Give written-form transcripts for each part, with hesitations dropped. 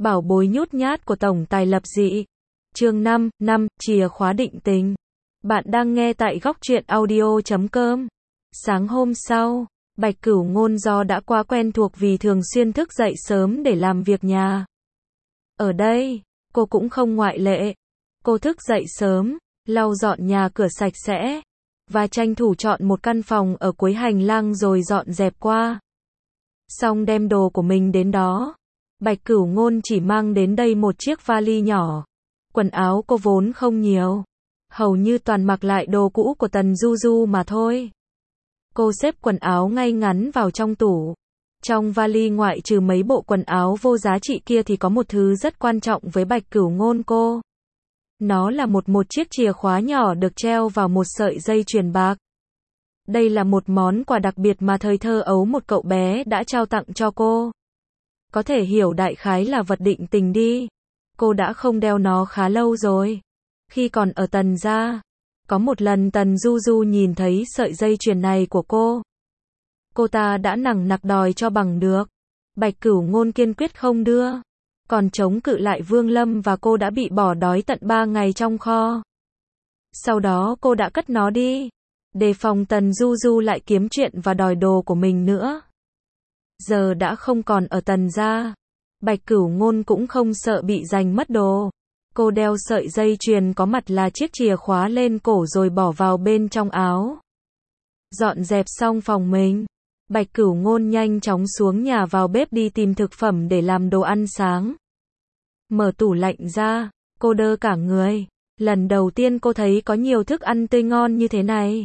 Bảo bối nhút nhát của tổng tài lập dị. Chương 5, chìa khóa định tình. Bạn đang nghe tại góc truyện audio.com. Sáng hôm sau, Bạch Cửu Ngôn do đã quá quen thuộc vì thường xuyên thức dậy sớm để làm việc nhà. Ở đây, cô cũng không ngoại lệ. Cô thức dậy sớm, lau dọn nhà cửa sạch sẽ, và tranh thủ chọn một căn phòng ở cuối hành lang rồi dọn dẹp qua. Xong đem đồ của mình đến đó. Bạch Cửu Ngôn chỉ mang đến đây một chiếc vali nhỏ. Quần áo cô vốn không nhiều, hầu như toàn mặc lại đồ cũ của Tần Du Du mà thôi. Cô xếp quần áo ngay ngắn vào trong tủ. Trong vali ngoại trừ mấy bộ quần áo vô giá trị kia thì có một thứ rất quan trọng với Bạch Cửu Ngôn cô. Nó là một chiếc chìa khóa nhỏ được treo vào một sợi dây chuyền bạc. Đây là một món quà đặc biệt mà thời thơ ấu một cậu bé đã trao tặng cho cô. Có thể hiểu đại khái là vật định tình đi. Cô đã không đeo nó khá lâu rồi. Khi còn ở Tần gia, có một lần Tần Du Du nhìn thấy sợi dây chuyền này của cô ta đã nằng nặc đòi cho bằng được. Bạch Cửu Ngôn kiên quyết không đưa. Còn chống cự lại Vương Lâm và cô đã bị bỏ đói tận 3 ngày trong kho. Sau đó cô đã cất nó đi, đề phòng Tần Du Du lại kiếm chuyện và đòi đồ của mình nữa. Giờ đã không còn ở Tần gia, Bạch Cửu Ngôn cũng không sợ bị giành mất đồ. Cô đeo sợi dây chuyền có mặt là chiếc chìa khóa lên cổ rồi bỏ vào bên trong áo. Dọn dẹp xong phòng mình, Bạch Cửu Ngôn nhanh chóng xuống nhà vào bếp đi tìm thực phẩm để làm đồ ăn sáng. Mở tủ lạnh ra, cô đơ cả người. Lần đầu tiên cô thấy có nhiều thức ăn tươi ngon như thế này.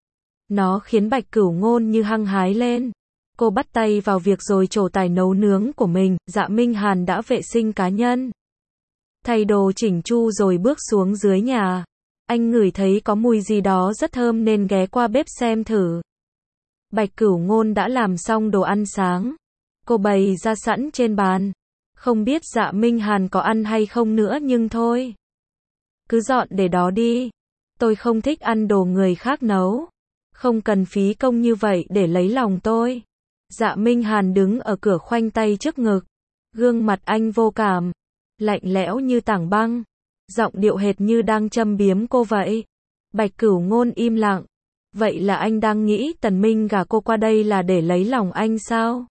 Nó khiến Bạch Cửu Ngôn như hăng hái lên. Cô bắt tay vào việc rồi trổ tài nấu nướng của mình. Dạ Minh Hàn đã vệ sinh cá nhân, thay đồ chỉnh chu rồi bước xuống dưới nhà. Anh ngửi thấy có mùi gì đó rất thơm nên ghé qua bếp xem thử. Bạch Cửu Ngôn đã làm xong đồ ăn sáng. Cô bày ra sẵn trên bàn. Không biết Dạ Minh Hàn có ăn hay không nữa nhưng thôi. Cứ dọn để đó đi. Tôi không thích ăn đồ người khác nấu. Không cần phí công như vậy để lấy lòng tôi. Dạ Minh Hàn đứng ở cửa khoanh tay trước ngực. Gương mặt anh vô cảm, lạnh lẽo như tảng băng. Giọng điệu hệt như đang châm biếm cô vậy. Bạch Cửu Ngôn im lặng. Vậy là anh đang nghĩ Tần Minh gả cô qua đây là để lấy lòng anh sao?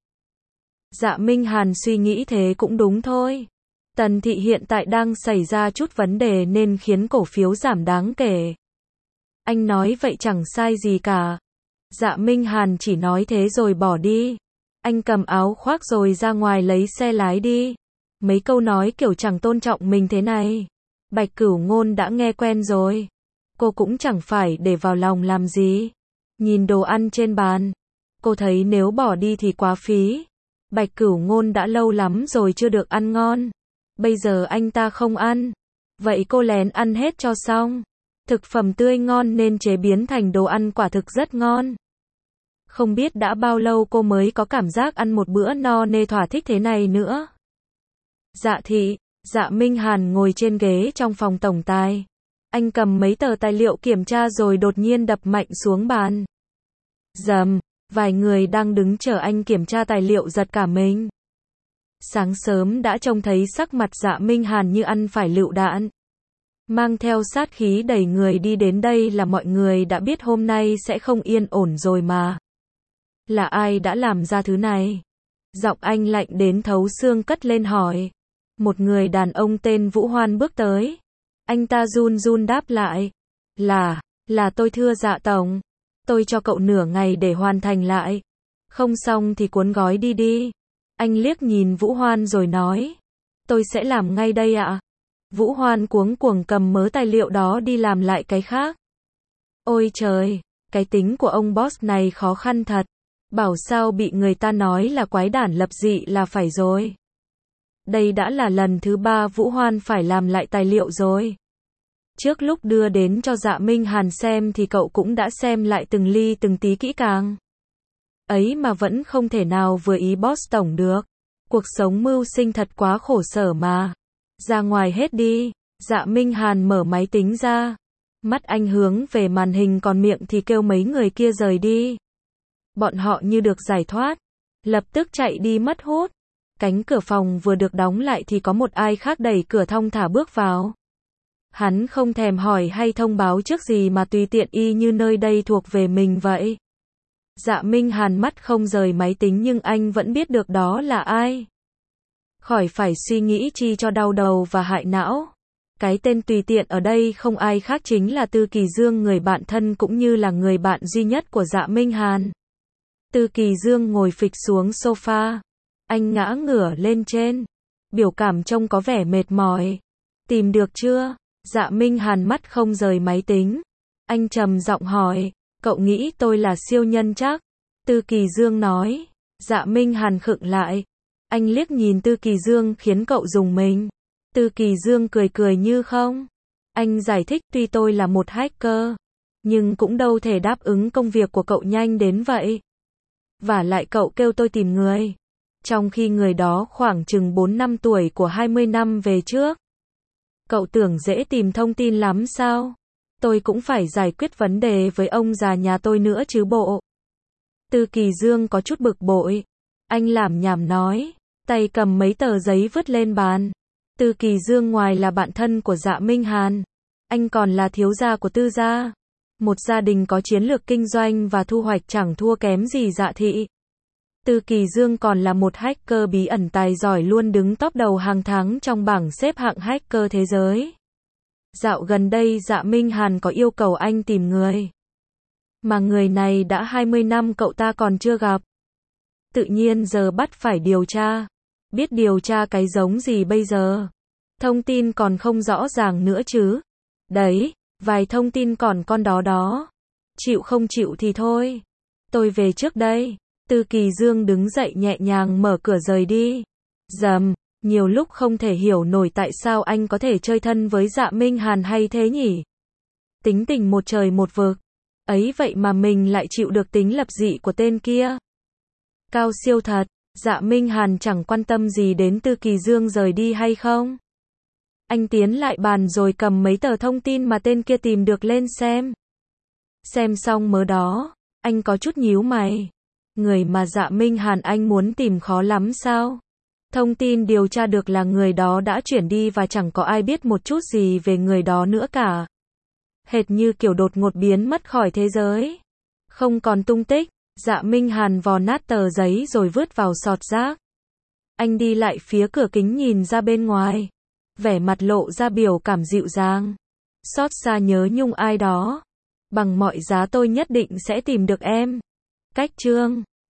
Dạ Minh Hàn suy nghĩ thế cũng đúng thôi. Tần thị hiện tại đang xảy ra chút vấn đề nên khiến cổ phiếu giảm đáng kể. Anh nói vậy chẳng sai gì cả. Dạ Minh Hàn chỉ nói thế rồi bỏ đi. Anh cầm áo khoác rồi ra ngoài lấy xe lái đi. Mấy câu nói kiểu chẳng tôn trọng mình thế này, Bạch Cửu Ngôn đã nghe quen rồi. Cô cũng chẳng phải để vào lòng làm gì. Nhìn đồ ăn trên bàn, cô thấy nếu bỏ đi thì quá phí. Bạch Cửu Ngôn đã lâu lắm rồi chưa được ăn ngon. Bây giờ anh ta không ăn. Vậy cô lén ăn hết cho xong. Thực phẩm tươi ngon nên chế biến thành đồ ăn quả thực rất ngon. Không biết đã bao lâu cô mới có cảm giác ăn một bữa no nê thỏa thích thế này nữa. Dạ thị, Dạ Minh Hàn ngồi trên ghế trong phòng tổng tài. Anh cầm mấy tờ tài liệu kiểm tra rồi đột nhiên đập mạnh xuống bàn. Rầm, vài người đang đứng chờ anh kiểm tra tài liệu giật cả mình. Sáng sớm đã trông thấy sắc mặt Dạ Minh Hàn như ăn phải lựu đạn. Mang theo sát khí đầy người đi đến đây là mọi người đã biết hôm nay sẽ không yên ổn rồi mà. Là ai đã làm ra thứ này? Giọng anh lạnh đến thấu xương cất lên hỏi. Một người đàn ông tên Vũ Hoan bước tới. Anh ta run run đáp lại. Là tôi thưa Dạ tổng. Tôi cho cậu nửa ngày để hoàn thành lại. Không xong thì cuốn gói đi đi. Anh liếc nhìn Vũ Hoan rồi nói. Tôi sẽ làm ngay đây ạ. Vũ Hoan cuống cuồng cầm mớ tài liệu đó đi làm lại cái khác. Ôi trời, cái tính của ông boss này khó khăn thật. Bảo sao bị người ta nói là quái đản lập dị là phải rồi. Đây đã là lần thứ 3 Vũ Hoan phải làm lại tài liệu rồi. Trước lúc đưa đến cho Dạ Minh Hàn xem thì cậu cũng đã xem lại từng ly từng tí kỹ càng. Ấy mà vẫn không thể nào vừa ý boss tổng được. Cuộc sống mưu sinh thật quá khổ sở mà. Ra ngoài hết đi. Dạ Minh Hàn mở máy tính ra. Mắt anh hướng về màn hình còn miệng thì kêu mấy người kia rời đi. Bọn họ như được giải thoát, lập tức chạy đi mất hút. Cánh cửa phòng vừa được đóng lại thì có một ai khác đẩy cửa thong thả bước vào. Hắn không thèm hỏi hay thông báo trước gì mà tùy tiện y như nơi đây thuộc về mình vậy. Dạ Minh Hàn mắt không rời máy tính nhưng anh vẫn biết được đó là ai. Khỏi phải suy nghĩ chi cho đau đầu và hại não. Cái tên tùy tiện ở đây không ai khác chính là Tư Kỳ Dương, người bạn thân cũng như là người bạn duy nhất của Dạ Minh Hàn. Tư Kỳ Dương ngồi phịch xuống sofa. Anh ngã ngửa lên trên. Biểu cảm trông có vẻ mệt mỏi. Tìm được chưa? Dạ Minh Hàn mắt không rời máy tính. Anh trầm giọng hỏi. Cậu nghĩ tôi là siêu nhân chắc? Tư Kỳ Dương nói. Dạ Minh Hàn khựng lại. Anh liếc nhìn Tư Kỳ Dương khiến cậu rùng mình. Tư Kỳ Dương cười cười như không. Anh giải thích tuy tôi là một hacker, nhưng cũng đâu thể đáp ứng công việc của cậu nhanh đến vậy. Và lại cậu kêu tôi tìm người. Trong khi người đó khoảng chừng 4 năm tuổi của 20 năm về trước. Cậu tưởng dễ tìm thông tin lắm sao? Tôi cũng phải giải quyết vấn đề với ông già nhà tôi nữa chứ bộ. Tư Kỳ Dương có chút bực bội. Anh lảm nhảm nói. Tay cầm mấy tờ giấy vứt lên bàn. Tư Kỳ Dương ngoài là bạn thân của Dạ Minh Hàn, anh còn là thiếu gia của Tư gia. Một gia đình có chiến lược kinh doanh và thu hoạch chẳng thua kém gì Dạ thị. Tư Kỳ Dương còn là một hacker bí ẩn tài giỏi luôn đứng top đầu hàng tháng trong bảng xếp hạng hacker thế giới. Dạo gần đây Dạ Minh Hàn có yêu cầu anh tìm người. Mà người này đã 20 năm cậu ta còn chưa gặp. Tự nhiên giờ bắt phải điều tra. Biết điều tra cái giống gì bây giờ? Thông tin còn không rõ ràng nữa chứ. Đấy, vài thông tin còn con đó đó. Chịu không chịu thì thôi. Tôi về trước đây. Tư Kỳ Dương đứng dậy nhẹ nhàng mở cửa rời đi. Dầm, nhiều lúc không thể hiểu nổi tại sao anh có thể chơi thân với Dạ Minh Hàn hay thế nhỉ? Tính tình một trời một vực. Ấy vậy mà mình lại chịu được tính lập dị của tên kia. Cao siêu thật. Dạ Minh Hàn chẳng quan tâm gì đến Tư Kỳ Dương rời đi hay không. Anh tiến lại bàn rồi cầm mấy tờ thông tin mà tên kia tìm được lên xem. Xem xong mớ đó, anh có chút nhíu mày. Người mà Dạ Minh Hàn anh muốn tìm khó lắm sao? Thông tin điều tra được là người đó đã chuyển đi và chẳng có ai biết một chút gì về người đó nữa cả. Hệt như kiểu đột ngột biến mất khỏi thế giới. Không còn tung tích. Dạ Minh Hàn vò nát tờ giấy rồi vứt vào sọt rác. Anh đi lại phía cửa kính nhìn ra bên ngoài. Vẻ mặt lộ ra biểu cảm dịu dàng. Xót xa nhớ nhung ai đó. Bằng mọi giá tôi nhất định sẽ tìm được em. Cách chương